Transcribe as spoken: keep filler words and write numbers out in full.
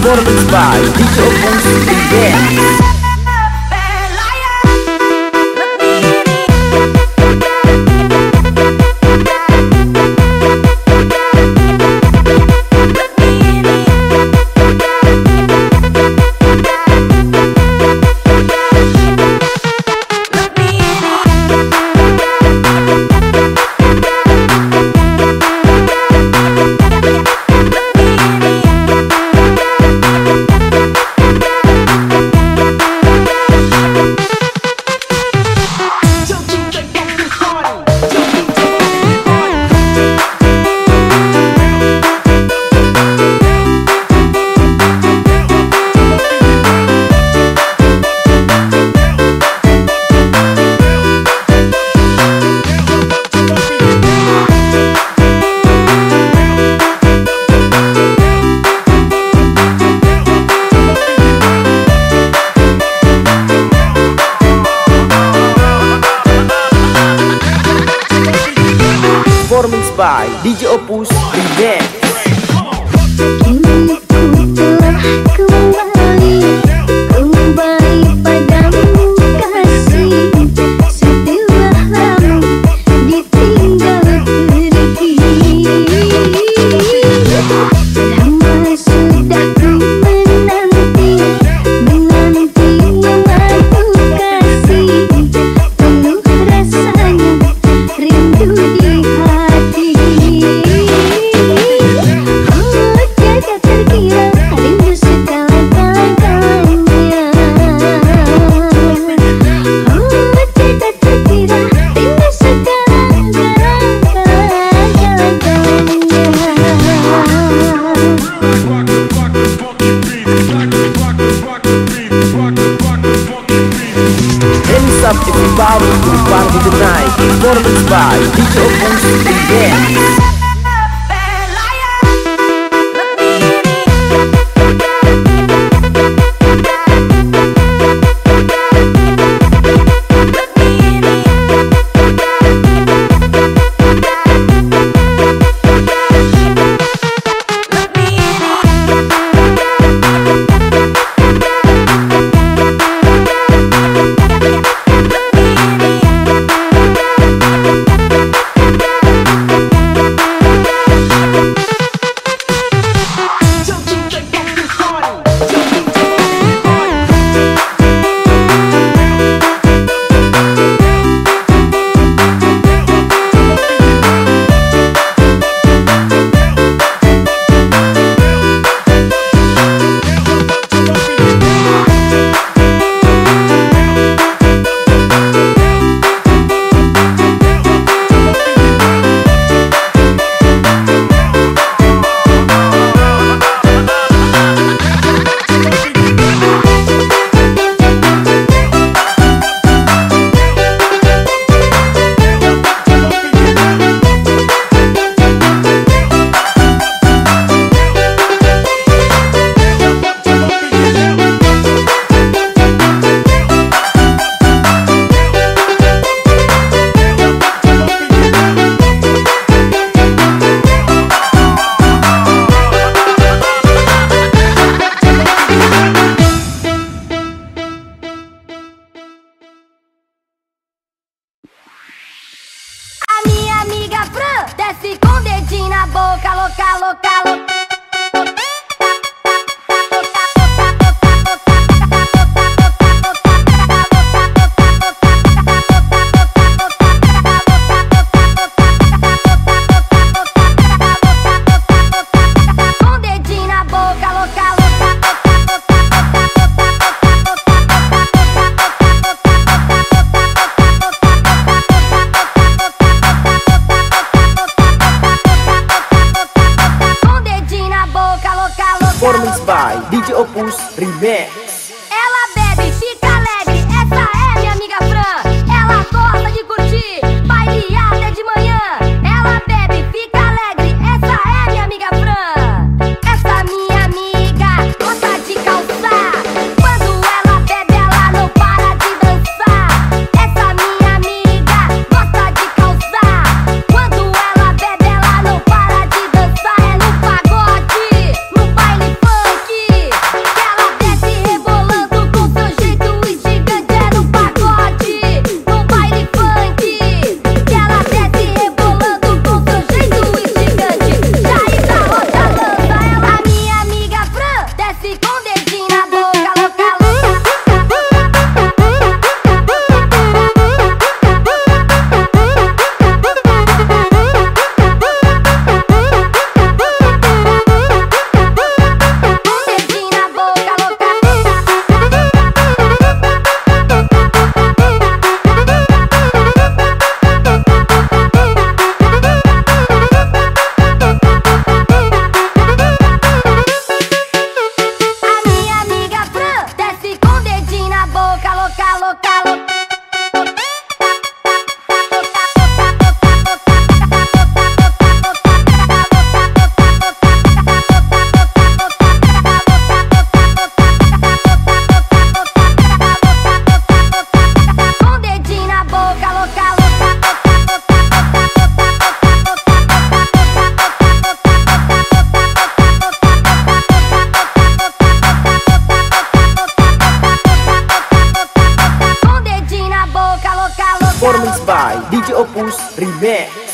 Performance by D J Opus Remix. Performance by D J Opus Remix. Hands up everybody to party tonight. Performance by D J Opus Remix. Desce com o dedinho na boca, louca, louca, louca. Performance by D J Opus Remix. Ela bebe, fica alegre, essa é minha amiga Fran. Ela gosta de curtir, baile até de manhã. Ela bebe, fica alegre, essa é minha amiga Fran. Essa minha amiga gosta de calçar. Quando ela bebe, ela não para de dançar. Essa minha amiga gosta de calçar. Quando ela bebe, ela não para de dançar. É no pagode, no baile funk. louca, louca. Performance by D J Opus Remix.